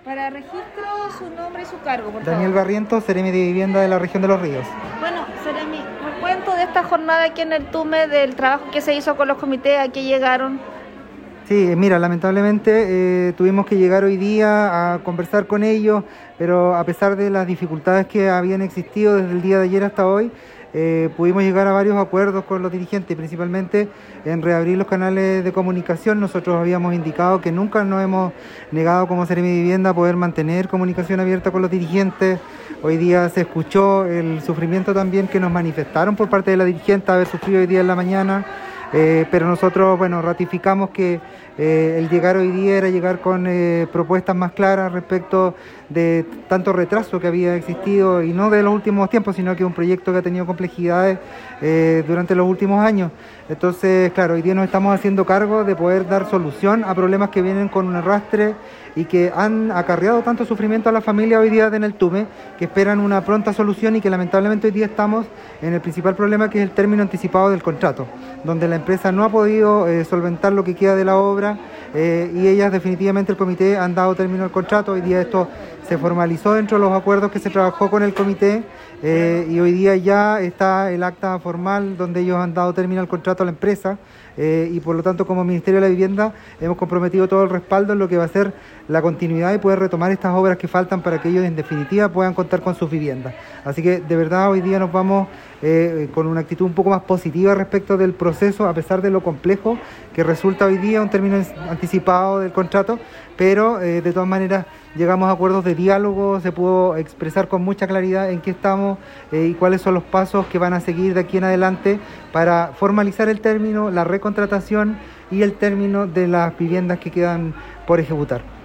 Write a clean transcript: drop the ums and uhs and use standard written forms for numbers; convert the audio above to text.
Para registro, su nombre y su cargo, por Daniel favor. Barrientos, Seremi de Vivienda de la región de Los Ríos. Bueno, Seremi, recuento de esta jornada aquí en el TUME, del trabajo que se hizo con los comités, a qué llegaron. Sí, mira, lamentablemente tuvimos que llegar hoy día a conversar con ellos, pero a pesar de las dificultades que habían existido desde el día de ayer hasta hoy, pudimos llegar a varios acuerdos con los dirigentes, principalmente en reabrir los canales de comunicación. Nosotros habíamos indicado que nunca nos hemos negado como Seremi de Vivienda a poder mantener comunicación abierta con los dirigentes. Hoy día se escuchó el sufrimiento también que nos manifestaron por parte de la dirigente, haber sufrido hoy día en la mañana. Pero nosotros, ratificamos que el llegar hoy día era llegar con propuestas más claras respecto de tanto retraso que había existido, y no de los últimos tiempos, sino que un proyecto que ha tenido complejidades durante los últimos años. Entonces, claro, hoy día nos estamos haciendo cargo de poder dar solución a problemas que vienen con un arrastre y que han acarreado tanto sufrimiento a la familia hoy día en el TUME, que esperan una pronta solución, y que lamentablemente hoy día estamos en el principal problema, que es el término anticipado del contrato, donde la empresa no ha podido solventar lo que queda de la obra, y ellas definitivamente, el comité, han dado término al contrato. Hoy día esto se formalizó dentro de los acuerdos que se trabajó con el comité, y hoy día ya está el acta formal donde ellos han dado término al contrato a la empresa, y por lo tanto, como Ministerio de la Vivienda, hemos comprometido todo el respaldo en lo que va a ser la continuidad y poder retomar estas obras que faltan para que ellos en definitiva puedan contar con sus viviendas. Así que de verdad hoy día nos vamos con una actitud un poco más positiva respecto del proceso, a pesar de lo complejo que resulta hoy día un término anticipado del contrato, pero de todas maneras llegamos a acuerdos de diálogo, se pudo expresar con mucha claridad en qué estamos y cuáles son los pasos que van a seguir de aquí en adelante para formalizar el término, la recontratación y el término de las viviendas que quedan por ejecutar.